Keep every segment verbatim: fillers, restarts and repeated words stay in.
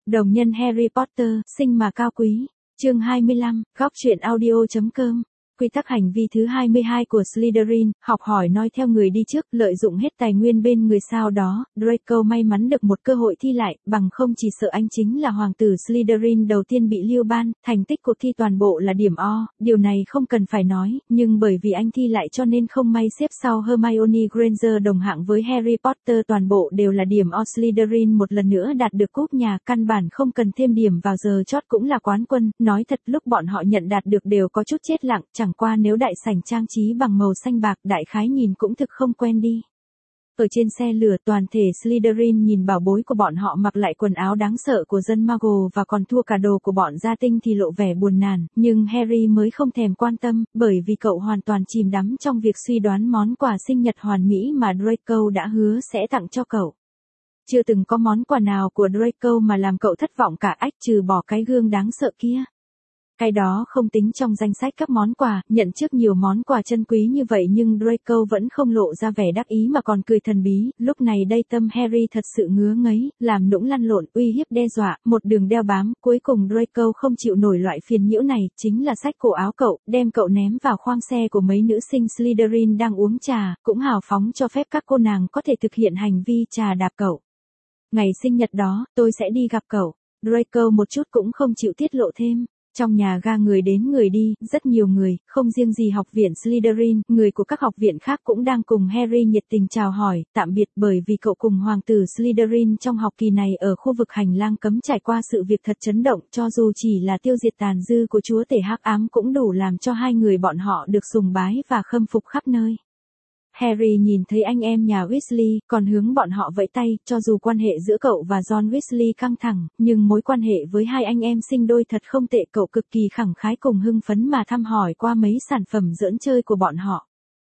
Đồng nhân Harry Potter, sinh mà cao quý. Chương hai mươi lăm, góc truyện audio.com. Quy tắc hành vi thứ hai mươi hai của Slytherin, học hỏi nói theo người đi trước, lợi dụng hết tài nguyên bên người sau đó. Draco may mắn được một cơ hội thi lại, bằng không chỉ sợ anh chính là hoàng tử Slytherin đầu tiên bị lưu ban. Thành tích cuộc thi toàn bộ là điểm O, điều này không cần phải nói, nhưng bởi vì anh thi lại cho nên không may xếp sau Hermione Granger đồng hạng với Harry Potter, toàn bộ đều là điểm O. Slytherin một lần nữa đạt được cúp nhà, căn bản không cần thêm điểm vào giờ chót cũng là quán quân. Nói thật, lúc bọn họ nhận đạt được đều có chút chết lặng, chẳng qua nếu đại sảnh trang trí bằng màu xanh bạc, đại khái nhìn cũng thực không quen đi. Ở trên xe lửa, toàn thể Slytherin nhìn bảo bối của bọn họ mặc lại quần áo đáng sợ của dân Muggle và còn thua cả đồ của bọn gia tinh thì lộ vẻ buồn nản, nhưng Harry mới không thèm quan tâm, bởi vì cậu hoàn toàn chìm đắm trong việc suy đoán món quà sinh nhật hoàn mỹ mà Draco đã hứa sẽ tặng cho cậu. Chưa từng có món quà nào của Draco mà làm cậu thất vọng cả, ách trừ bỏ cái gương đáng sợ kia. Cái đó không tính trong danh sách các món quà, nhận trước nhiều món quà chân quý như vậy nhưng Draco vẫn không lộ ra vẻ đắc ý mà còn cười thần bí. Lúc này đây tâm Harry thật sự ngứa ngấy, làm nũng lăn lộn, uy hiếp đe dọa, một đường đeo bám, cuối cùng Draco không chịu nổi loại phiền nhiễu này, chính là xách cổ áo cậu, đem cậu ném vào khoang xe của mấy nữ sinh Slytherin đang uống trà, cũng hào phóng cho phép các cô nàng có thể thực hiện hành vi trà đạp cậu. Ngày sinh nhật đó, tôi sẽ đi gặp cậu. Draco một chút cũng không chịu tiết lộ thêm. Trong nhà ga người đến người đi, rất nhiều người, không riêng gì học viện Slytherin, người của các học viện khác cũng đang cùng Harry nhiệt tình chào hỏi, tạm biệt, bởi vì cậu cùng hoàng tử Slytherin trong học kỳ này ở khu vực hành lang cấm trải qua sự việc thật chấn động, cho dù chỉ là tiêu diệt tàn dư của chúa tể hắc ám cũng đủ làm cho hai người bọn họ được sùng bái và khâm phục khắp nơi. Harry nhìn thấy anh em nhà Weasley, còn hướng bọn họ vẫy tay, cho dù quan hệ giữa cậu và John Weasley căng thẳng, nhưng mối quan hệ với hai anh em sinh đôi thật không tệ, cậu cực kỳ khẳng khái cùng hưng phấn mà thăm hỏi qua mấy sản phẩm giỡn chơi của bọn họ.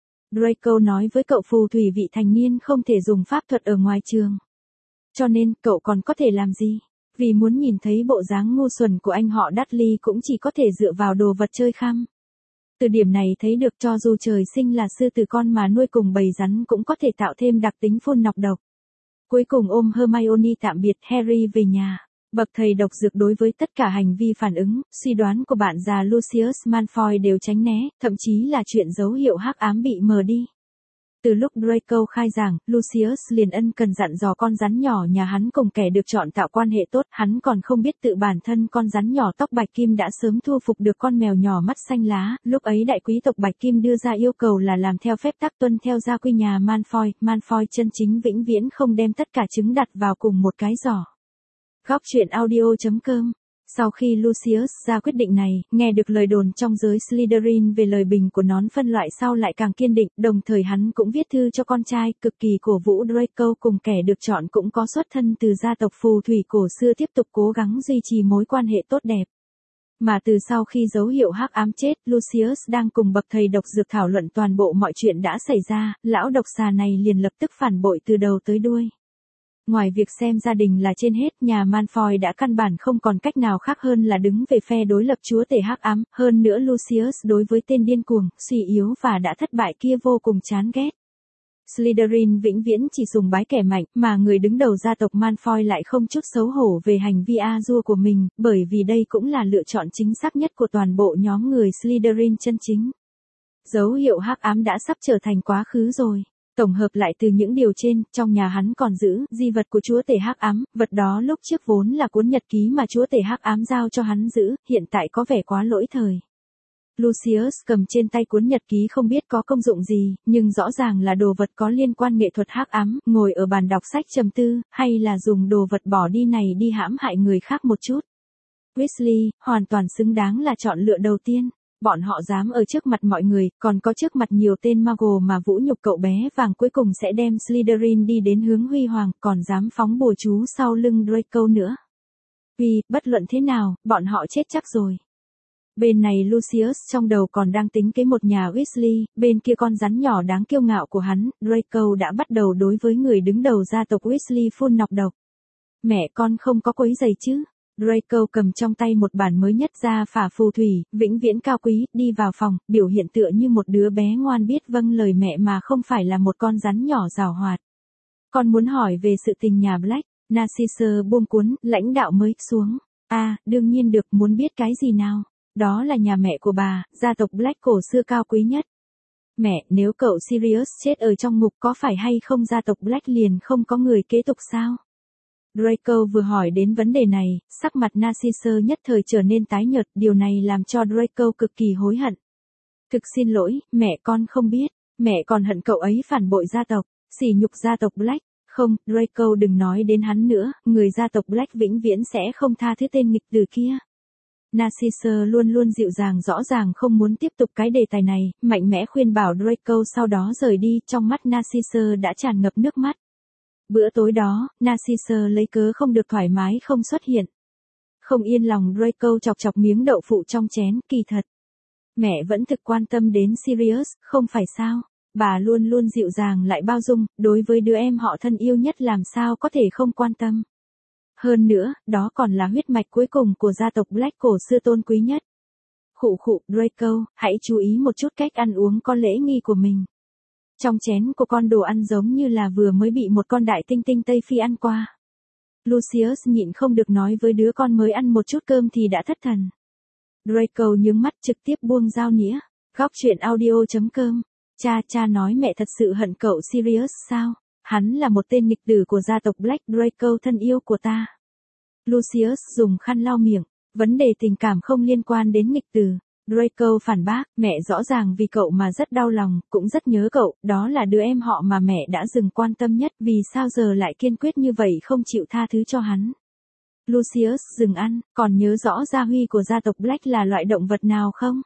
Draco nói với cậu phù thủy vị thành niên không thể dùng pháp thuật ở ngoài trường. Cho nên, cậu còn có thể làm gì? Vì muốn nhìn thấy bộ dáng ngu xuẩn của anh họ Dudley cũng chỉ có thể dựa vào đồ vật chơi khăm. Từ điểm này thấy được cho dù trời sinh là sư tử con mà nuôi cùng bầy rắn cũng có thể tạo thêm đặc tính phun nọc độc. Cuối cùng ôm Hermione tạm biệt, Harry về nhà. Bậc thầy độc dược đối với tất cả hành vi phản ứng, suy đoán của bạn già Lucius Malfoy đều tránh né, thậm chí là chuyện dấu hiệu hắc ám bị mờ đi. Từ lúc Draco khai giảng, Lucius liền ân cần dặn dò con rắn nhỏ nhà hắn cùng kẻ được chọn tạo quan hệ tốt, hắn còn không biết tự bản thân con rắn nhỏ tóc bạch kim đã sớm thu phục được con mèo nhỏ mắt xanh lá, lúc ấy đại quý tộc bạch kim đưa ra yêu cầu là làm theo phép tắc, tuân theo gia quy nhà Malfoy, Malfoy chân chính vĩnh viễn không đem tất cả trứng đặt vào cùng một cái giỏ. Góc truyện audio.com. Sau khi Lucius ra quyết định này, nghe được lời đồn trong giới Slytherin về lời bình của nón phân loại sau lại càng kiên định, đồng thời hắn cũng viết thư cho con trai, cực kỳ cổ vũ Draco cùng kẻ được chọn cũng có xuất thân từ gia tộc phù thủy cổ xưa tiếp tục cố gắng duy trì mối quan hệ tốt đẹp. Mà từ sau khi dấu hiệu hắc ám chết, Lucius đang cùng bậc thầy độc dược thảo luận toàn bộ mọi chuyện đã xảy ra, lão độc xà này liền lập tức phản bội từ đầu tới đuôi. Ngoài việc xem gia đình là trên hết, nhà Malfoy đã căn bản không còn cách nào khác hơn là đứng về phe đối lập chúa tể hắc ám, hơn nữa Lucius đối với tên điên cuồng, suy yếu và đã thất bại kia vô cùng chán ghét. Slytherin vĩnh viễn chỉ sùng bái kẻ mạnh, mà người đứng đầu gia tộc Malfoy lại không chút xấu hổ về hành vi a dua của mình, bởi vì đây cũng là lựa chọn chính xác nhất của toàn bộ nhóm người Slytherin chân chính. Dấu hiệu hắc ám đã sắp trở thành quá khứ rồi. Tổng hợp lại từ những điều trên, trong nhà hắn còn giữ di vật của chúa tể hắc ám, vật đó lúc trước vốn là cuốn nhật ký mà chúa tể hắc ám giao cho hắn giữ, hiện tại có vẻ quá lỗi thời. Lucius cầm trên tay cuốn nhật ký không biết có công dụng gì, nhưng rõ ràng là đồ vật có liên quan nghệ thuật hắc ám, ngồi ở bàn đọc sách trầm tư, hay là dùng đồ vật bỏ đi này đi hãm hại người khác một chút. Weasley, hoàn toàn xứng đáng là chọn lựa đầu tiên. Bọn họ dám ở trước mặt mọi người, còn có trước mặt nhiều tên Muggle mà vũ nhục cậu bé vàng, cuối cùng sẽ đem Slytherin đi đến hướng huy hoàng, còn dám phóng bùa chú sau lưng Draco nữa. Vì, bất luận thế nào, bọn họ chết chắc rồi. Bên này Lucius trong đầu còn đang tính kế một nhà Weasley, bên kia con rắn nhỏ đáng kiêu ngạo của hắn, Draco đã bắt đầu đối với người đứng đầu gia tộc Weasley phun nọc độc. Mẹ con không có quấy giày chứ? Draco cầm trong tay một bản mới nhất ra phả phù thủy, vĩnh viễn cao quý, đi vào phòng, biểu hiện tựa như một đứa bé ngoan biết vâng lời mẹ mà không phải là một con rắn nhỏ giảo hoạt. Con muốn hỏi về sự tình nhà Black. Narcissus buông cuốn, lãnh đạo mới xuống. À, đương nhiên được, muốn biết cái gì nào? Đó là nhà mẹ của bà, gia tộc Black cổ xưa cao quý nhất. Mẹ, nếu cậu Sirius chết ở trong ngục có phải hay không gia tộc Black liền không có người kế tục sao? Draco vừa hỏi đến vấn đề này, sắc mặt Narcissus nhất thời trở nên tái nhợt, điều này làm cho Draco cực kỳ hối hận. Thực xin lỗi, mẹ con không biết, mẹ còn hận cậu ấy phản bội gia tộc, sỉ nhục gia tộc Black. Không, Draco đừng nói đến hắn nữa, người gia tộc Black vĩnh viễn sẽ không tha thứ tên nghịch tử kia. Narcissus luôn luôn dịu dàng rõ ràng không muốn tiếp tục cái đề tài này, mạnh mẽ khuyên bảo Draco sau đó rời đi, trong mắt Narcissus đã tràn ngập nước mắt. Bữa tối đó, Narcissus lấy cớ không được thoải mái không xuất hiện. Không yên lòng Draco chọc chọc miếng đậu phụ trong chén, kỳ thật. Mẹ vẫn thực quan tâm đến Sirius, không phải sao? Bà luôn luôn dịu dàng lại bao dung, đối với đứa em họ thân yêu nhất làm sao có thể không quan tâm. Hơn nữa, đó còn là huyết mạch cuối cùng của gia tộc Black cổ xưa tôn quý nhất. Khụ khụ, Draco, hãy chú ý một chút cách ăn uống có lễ nghi của mình. Trong chén của con đồ ăn giống như là vừa mới bị một con đại tinh tinh Tây Phi ăn qua. Lucius nhịn không được nói với đứa con mới ăn một chút cơm thì đã thất thần. Draco nhướng mắt trực tiếp buông dao nĩa. Góc chuyện audio chấm com. Cha, cha nói mẹ thật sự hận cậu Sirius sao? Hắn là một tên nghịch tử của gia tộc Black, Draco thân yêu của ta. Lucius dùng khăn lau miệng. Vấn đề tình cảm không liên quan đến nghịch tử. Draco phản bác, mẹ rõ ràng vì cậu mà rất đau lòng, cũng rất nhớ cậu, đó là đứa em họ mà mẹ đã dừng quan tâm nhất, vì sao giờ lại kiên quyết như vậy không chịu tha thứ cho hắn. Lucius dừng ăn, còn nhớ rõ gia huy của gia tộc Black là loại động vật nào không?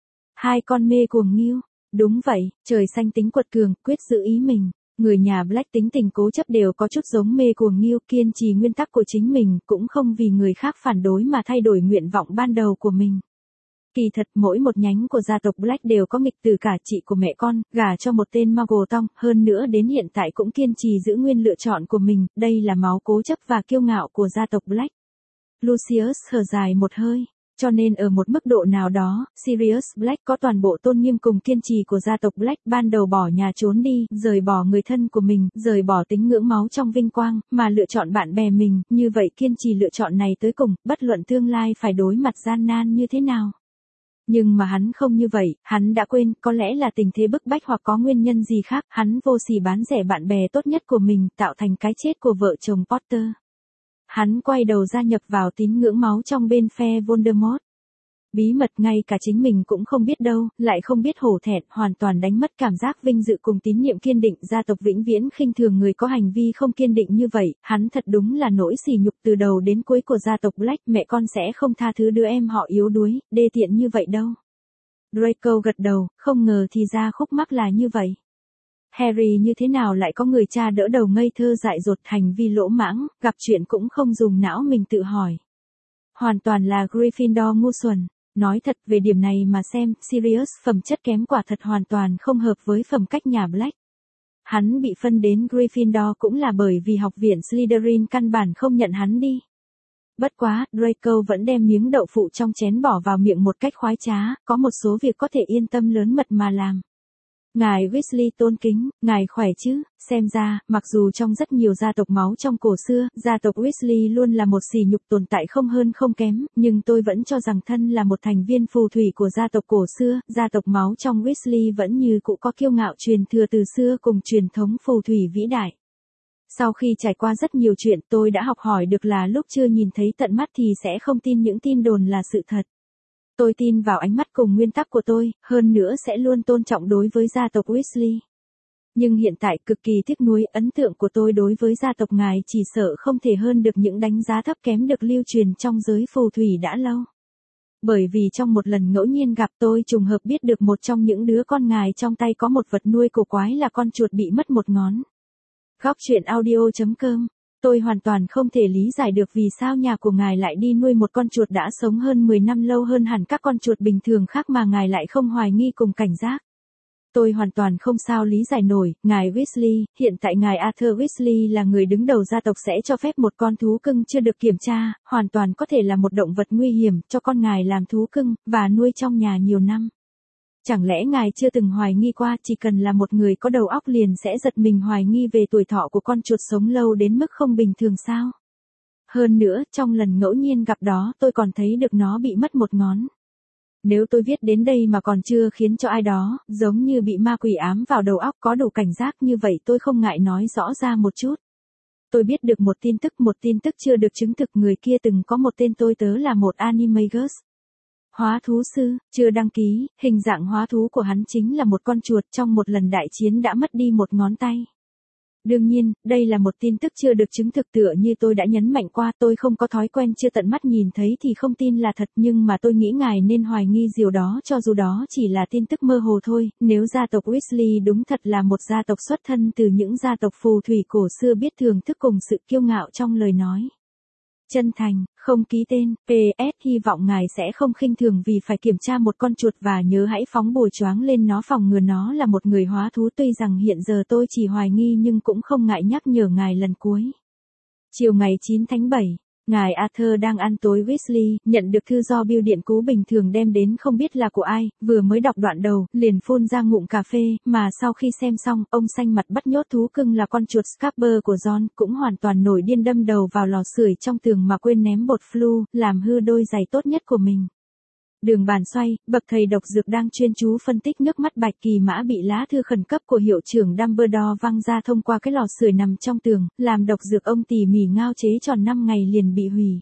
Hai con mê cuồng nghêu. Đúng vậy, trời xanh tính quật cường, quyết giữ ý mình. Người nhà Black tính tình cố chấp đều có chút giống mê cuồng nghêu, kiên trì nguyên tắc của chính mình, cũng không vì người khác phản đối mà thay đổi nguyện vọng ban đầu của mình. Kỳ thật mỗi một nhánh của gia tộc Black đều có nghịch tử, cả chị của mẹ con, gả cho một tên Muggle tong, hơn nữa đến hiện tại cũng kiên trì giữ nguyên lựa chọn của mình, đây là máu cố chấp và kiêu ngạo của gia tộc Black. Lucius thở dài một hơi. Cho nên ở một mức độ nào đó, Sirius Black có toàn bộ tôn nghiêm cùng kiên trì của gia tộc Black, ban đầu bỏ nhà trốn đi, rời bỏ người thân của mình, rời bỏ tính ngưỡng máu trong vinh quang, mà lựa chọn bạn bè mình, như vậy kiên trì lựa chọn này tới cùng, bất luận tương lai phải đối mặt gian nan như thế nào. Nhưng mà hắn không như vậy, hắn đã quên, có lẽ là tình thế bức bách hoặc có nguyên nhân gì khác, hắn vô sỉ bán rẻ bạn bè tốt nhất của mình, tạo thành cái chết của vợ chồng Potter. Hắn quay đầu gia nhập vào tín ngưỡng máu trong bên phe Voldemort. Bí mật ngay cả chính mình cũng không biết đâu, lại không biết hổ thẹn, hoàn toàn đánh mất cảm giác vinh dự cùng tín nhiệm kiên định, gia tộc vĩnh viễn khinh thường người có hành vi không kiên định như vậy, hắn thật đúng là nỗi sỉ nhục từ đầu đến cuối của gia tộc Black, mẹ con sẽ không tha thứ đứa em họ yếu đuối, đê tiện như vậy đâu. Draco gật đầu, không ngờ thì ra khúc mắc là như vậy. Harry như thế nào lại có người cha đỡ đầu ngây thơ dại dột, hành vi lỗ mãng, gặp chuyện cũng không dùng não mình tự hỏi. Hoàn toàn là Gryffindor ngu xuẩn. Nói thật về điểm này mà xem, Sirius phẩm chất kém quả thật hoàn toàn không hợp với phẩm cách nhà Black. Hắn bị phân đến Gryffindor cũng là bởi vì học viện Slytherin căn bản không nhận hắn đi. Bất quá, Draco vẫn đem miếng đậu phụ trong chén bỏ vào miệng một cách khoái trá, có một số việc có thể yên tâm lớn mật mà làm. Ngài Weasley tôn kính, ngài khỏe chứ, xem ra, mặc dù trong rất nhiều gia tộc máu trong cổ xưa, gia tộc Weasley luôn là một sỉ nhục tồn tại không hơn không kém, nhưng tôi vẫn cho rằng thân là một thành viên phù thủy của gia tộc cổ xưa, gia tộc máu trong Weasley vẫn như cũ có kiêu ngạo truyền thừa từ xưa cùng truyền thống phù thủy vĩ đại. Sau khi trải qua rất nhiều chuyện, tôi đã học hỏi được là lúc chưa nhìn thấy tận mắt thì sẽ không tin những tin đồn là sự thật. Tôi tin vào ánh mắt cùng nguyên tắc của tôi, hơn nữa sẽ luôn tôn trọng đối với gia tộc Weasley. Nhưng hiện tại cực kỳ tiếc nuối, ấn tượng của tôi đối với gia tộc ngài chỉ sợ không thể hơn được những đánh giá thấp kém được lưu truyền trong giới phù thủy đã lâu. Bởi vì trong một lần ngẫu nhiên gặp tôi trùng hợp biết được một trong những đứa con ngài trong tay có một vật nuôi cổ quái là con chuột bị mất một ngón. Góc chuyện audio chấm com. Tôi hoàn toàn không thể lý giải được vì sao nhà của ngài lại đi nuôi một con chuột đã sống hơn mười năm lâu hơn hẳn các con chuột bình thường khác mà ngài lại không hoài nghi cùng cảnh giác. Tôi hoàn toàn không sao lý giải nổi, ngài Weasley, hiện tại ngài Arthur Weasley là người đứng đầu gia tộc sẽ cho phép một con thú cưng chưa được kiểm tra, hoàn toàn có thể là một động vật nguy hiểm cho con ngài làm thú cưng, và nuôi trong nhà nhiều năm. Chẳng lẽ ngài chưa từng hoài nghi qua chỉ cần là một người có đầu óc liền sẽ giật mình hoài nghi về tuổi thọ của con chuột sống lâu đến mức không bình thường sao? Hơn nữa, trong lần ngẫu nhiên gặp đó tôi còn thấy được nó bị mất một ngón. Nếu tôi viết đến đây mà còn chưa khiến cho ai đó, giống như bị ma quỷ ám vào đầu óc có đủ cảnh giác như vậy tôi không ngại nói rõ ra một chút. Tôi biết được một tin tức, một tin tức chưa được chứng thực, người kia từng có một tên tôi tớ là một Animagus. Hóa thú sư, chưa đăng ký, hình dạng hóa thú của hắn chính là một con chuột trong một lần đại chiến đã mất đi một ngón tay. Đương nhiên, đây là một tin tức chưa được chứng thực, tựa như tôi đã nhấn mạnh qua, tôi không có thói quen chưa tận mắt nhìn thấy thì không tin là thật, nhưng mà tôi nghĩ ngài nên hoài nghi điều đó cho dù đó chỉ là tin tức mơ hồ thôi. Nếu gia tộc Weasley đúng thật là một gia tộc xuất thân từ những gia tộc phù thủy cổ xưa biết thưởng thức cùng sự kiêu ngạo trong lời nói. Chân thành, không ký tên, pê ét hy vọng ngài sẽ không khinh thường vì phải kiểm tra một con chuột và nhớ hãy phóng bùa choáng lên nó phòng ngừa nó là một người hóa thú. Tuy rằng hiện giờ tôi chỉ hoài nghi nhưng cũng không ngại nhắc nhở ngài lần cuối. Chiều ngày chín tháng bảy, ngài Arthur đang ăn tối Weasley, nhận được thư do bưu điện cũ bình thường đem đến không biết là của ai, vừa mới đọc đoạn đầu, liền phun ra ngụm cà phê, mà sau khi xem xong, ông xanh mặt bắt nhốt thú cưng là con chuột Scarper của John, cũng hoàn toàn nổi điên đâm đầu vào lò sưởi trong tường mà quên ném bột flu, làm hư đôi giày tốt nhất của mình. Đường bàn xoay, bậc thầy độc dược đang chuyên chú phân tích nước mắt Bạch Kỳ Mã bị lá thư khẩn cấp của hiệu trưởng Dumbledore văng ra thông qua cái lò sưởi nằm trong tường, làm độc dược ông tỉ mỉ ngao chế tròn năm ngày liền bị hủy.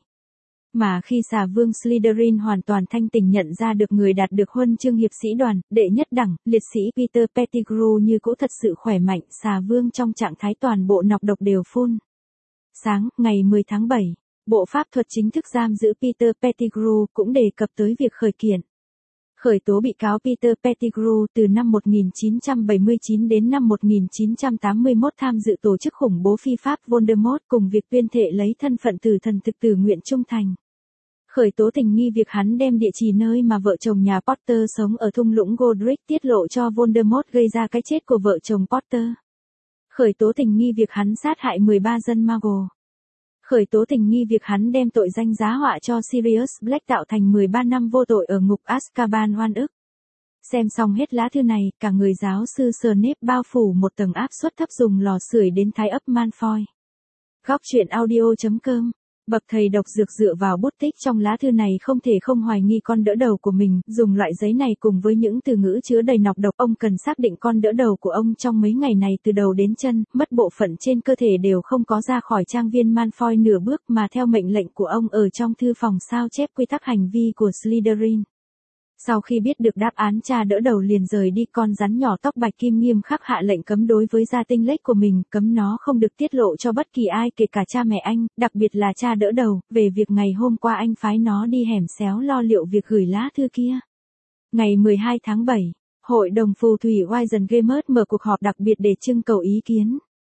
Mà khi xà vương Slytherin hoàn toàn thanh tỉnh nhận ra được người đạt được huân chương hiệp sĩ đoàn, đệ nhất đẳng, liệt sĩ Peter Pettigrew như cũ thật sự khỏe mạnh, xà vương trong trạng thái toàn bộ nọc độc đều phun. Sáng, ngày mười tháng bảy. Bộ pháp thuật chính thức giam giữ Peter Pettigrew cũng đề cập tới việc khởi kiện. Khởi tố bị cáo Peter Pettigrew từ năm một nghìn chín trăm bảy mươi chín đến năm một nghìn chín trăm tám mươi mốt tham dự tổ chức khủng bố phi pháp Voldemort cùng việc tuyên thệ lấy thân phận tử thần thực tử nguyện trung thành. Khởi tố tình nghi việc hắn đem địa chỉ nơi mà vợ chồng nhà Potter sống ở thung lũng Godric tiết lộ cho Voldemort gây ra cái chết của vợ chồng Potter. Khởi tố tình nghi việc hắn sát hại mười ba dân Muggle. Khởi tố tình nghi việc hắn đem tội danh giá họa cho Sirius Black tạo thành mười ba năm vô tội ở ngục Azkaban oan ức. Xem xong hết lá thư này, cả người giáo sư Snape bao phủ một tầng áp suất thấp dùng lò sưởi đến thái ấp Malfoy. Góc truyện audio chấm com. Bậc thầy độc dược dựa vào bút tích trong lá thư này không thể không hoài nghi con đỡ đầu của mình, dùng loại giấy này cùng với những từ ngữ chứa đầy nọc độc, ông cần xác định con đỡ đầu của ông trong mấy ngày này từ đầu đến chân, mất bộ phận trên cơ thể đều không có ra khỏi trang viên Malfoy nửa bước mà theo mệnh lệnh của ông ở trong thư phòng sao chép quy tắc hành vi của Slytherin. Sau khi biết được đáp án cha đỡ đầu liền rời đi, con rắn nhỏ tóc bạch kim nghiêm khắc hạ lệnh cấm đối với gia tinh lếch của mình, cấm nó không được tiết lộ cho bất kỳ ai kể cả cha mẹ anh, đặc biệt là cha đỡ đầu, về việc ngày hôm qua anh phái nó đi hẻm xéo lo liệu việc gửi lá thư kia. Ngày mười hai tháng bảy, Hội đồng phù thủy Wizengamot mở cuộc họp đặc biệt để trưng cầu ý kiến.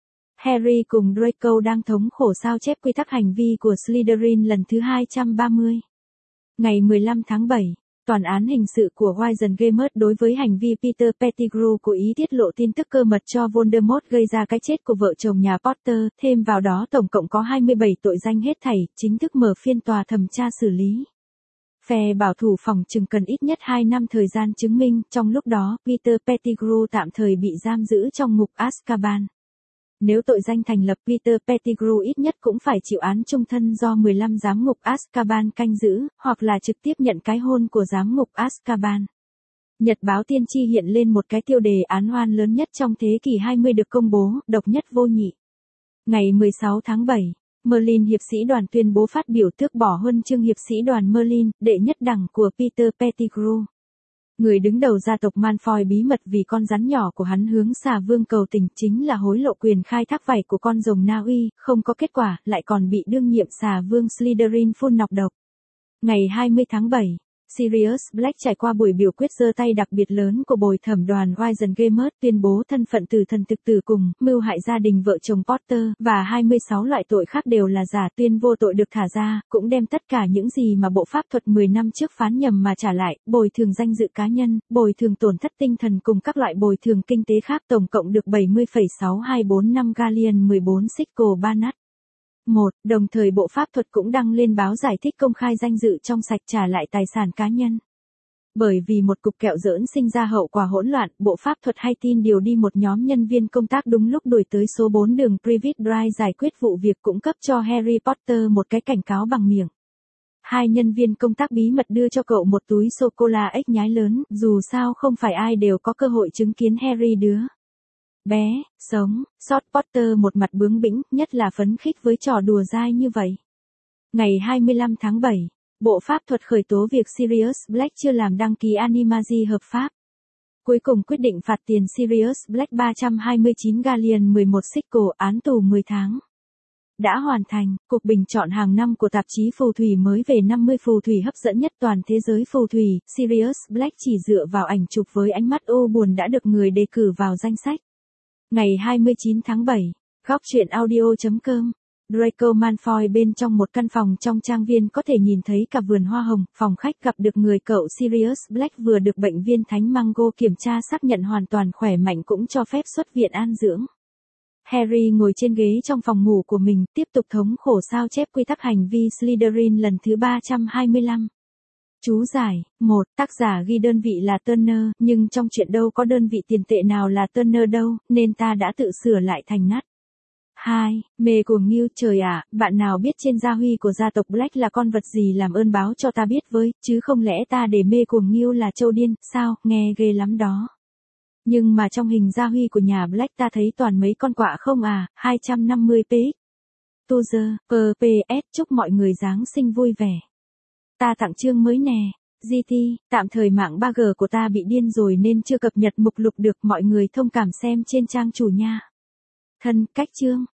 Harry cùng Draco đang thống khổ sao chép quy tắc hành vi của Slytherin lần thứ hai trăm ba mươi. Ngày mười lăm tháng bảy, Tòa án hình sự của Wizengamot đối với hành vi Peter Pettigrew cố ý tiết lộ tin tức cơ mật cho Voldemort gây ra cái chết của vợ chồng nhà Potter, thêm vào đó tổng cộng có hai mươi bảy tội danh hết thảy, chính thức mở phiên tòa thẩm tra xử lý. Phe bảo thủ phòng trừng cần ít nhất hai năm thời gian chứng minh, trong lúc đó, Peter Pettigrew tạm thời bị giam giữ trong ngục Azkaban. Nếu tội danh thành lập, Peter Pettigrew ít nhất cũng phải chịu án chung thân do mười lăm giám ngục Azkaban canh giữ, hoặc là trực tiếp nhận cái hôn của giám ngục Azkaban. Nhật báo tiên tri hiện lên một cái tiêu đề án oan lớn nhất trong thế kỷ hai mươi được công bố, độc nhất vô nhị. Ngày mười sáu tháng bảy, Merlin hiệp sĩ đoàn tuyên bố phát biểu tước bỏ huân chương hiệp sĩ đoàn Merlin, đệ nhất đẳng của Peter Pettigrew. Người đứng đầu gia tộc Malfoy bí mật vì con rắn nhỏ của hắn hướng xà vương cầu tình, chính là hối lộ quyền khai thác vảy của con rồng Na Uy, không có kết quả, lại còn bị đương nhiệm xà vương Slytherin phun nọc độc. Ngày hai mươi tháng bảy, Sirius Black trải qua buổi biểu quyết giơ tay đặc biệt lớn của bồi thẩm đoàn Wizengamot tuyên bố thân phận tử thần thực tử cùng mưu hại gia đình vợ chồng Potter và hai mươi sáu loại tội khác đều là giả, tuyên vô tội được thả ra, cũng đem tất cả những gì mà bộ pháp thuật mười năm trước phán nhầm mà trả lại, bồi thường danh dự cá nhân, bồi thường tổn thất tinh thần cùng các loại bồi thường kinh tế khác, tổng cộng được bảy mươi phẩy sáu hai bốn năm galleon mười bốn sickle banat. một. Đồng thời bộ pháp thuật cũng đăng lên báo giải thích công khai danh dự trong sạch trả lại tài sản cá nhân. Bởi vì một cục kẹo giỡn sinh ra hậu quả hỗn loạn, bộ pháp thuật hay tin điều đi một nhóm nhân viên công tác đúng lúc đuổi tới số bốn đường Privet Drive giải quyết vụ việc cũng cấp cho Harry Potter một cái cảnh cáo bằng miệng. Hai nhân viên công tác bí mật đưa cho cậu một túi sô-cô-la ếch nhái lớn, dù sao không phải ai đều có cơ hội chứng kiến Harry đứa bé, sống, sót. Potter một mặt bướng bĩnh, nhất là phấn khích với trò đùa dai như vậy. Ngày hai mươi lăm tháng bảy, bộ pháp thuật khởi tố việc Sirius Black chưa làm đăng ký Animagi hợp pháp. Cuối cùng quyết định phạt tiền Sirius Black ba trăm hai mươi chín galleon mười một sickle, án tù mười tháng. Đã hoàn thành, cuộc bình chọn hàng năm của tạp chí phù thủy mới về năm mươi phù thủy hấp dẫn nhất toàn thế giới phù thủy. Sirius Black chỉ dựa vào ảnh chụp với ánh mắt u buồn đã được người đề cử vào danh sách. Ngày hai mươi chín tháng bảy, góc truyện audio chấm com. Draco Malfoy bên trong một căn phòng trong trang viên có thể nhìn thấy cả vườn hoa hồng, phòng khách gặp được người cậu Sirius Black vừa được bệnh viên Thánh Mango kiểm tra xác nhận hoàn toàn khỏe mạnh cũng cho phép xuất viện an dưỡng. Harry ngồi trên ghế trong phòng ngủ của mình, tiếp tục thống khổ sao chép quy tắc hành vi Slytherin lần thứ ba trăm hai mươi lăm. Chú giải, một. Tác giả ghi đơn vị là Turner, nhưng trong chuyện đâu có đơn vị tiền tệ nào là Turner đâu, nên ta đã tự sửa lại thành nát. hai. Mê cuồng nghiêu, trời ạ, bạn nào biết trên gia huy của gia tộc Black là con vật gì làm ơn báo cho ta biết với, chứ không lẽ ta để mê cuồng nghiêu là trâu điên, sao, nghe ghê lắm đó. Nhưng mà trong hình gia huy của nhà Black ta thấy toàn mấy con quạ không à, hai trăm năm mươi pê ích. Tuzer, pê pê ét, chúc mọi người Giáng sinh vui vẻ. Ta tặng chương mới nè. giê tê, tạm thời mạng ba G của ta bị điên rồi nên chưa cập nhật mục lục được, mọi người thông cảm xem trên trang chủ nha. Thân, cách chương.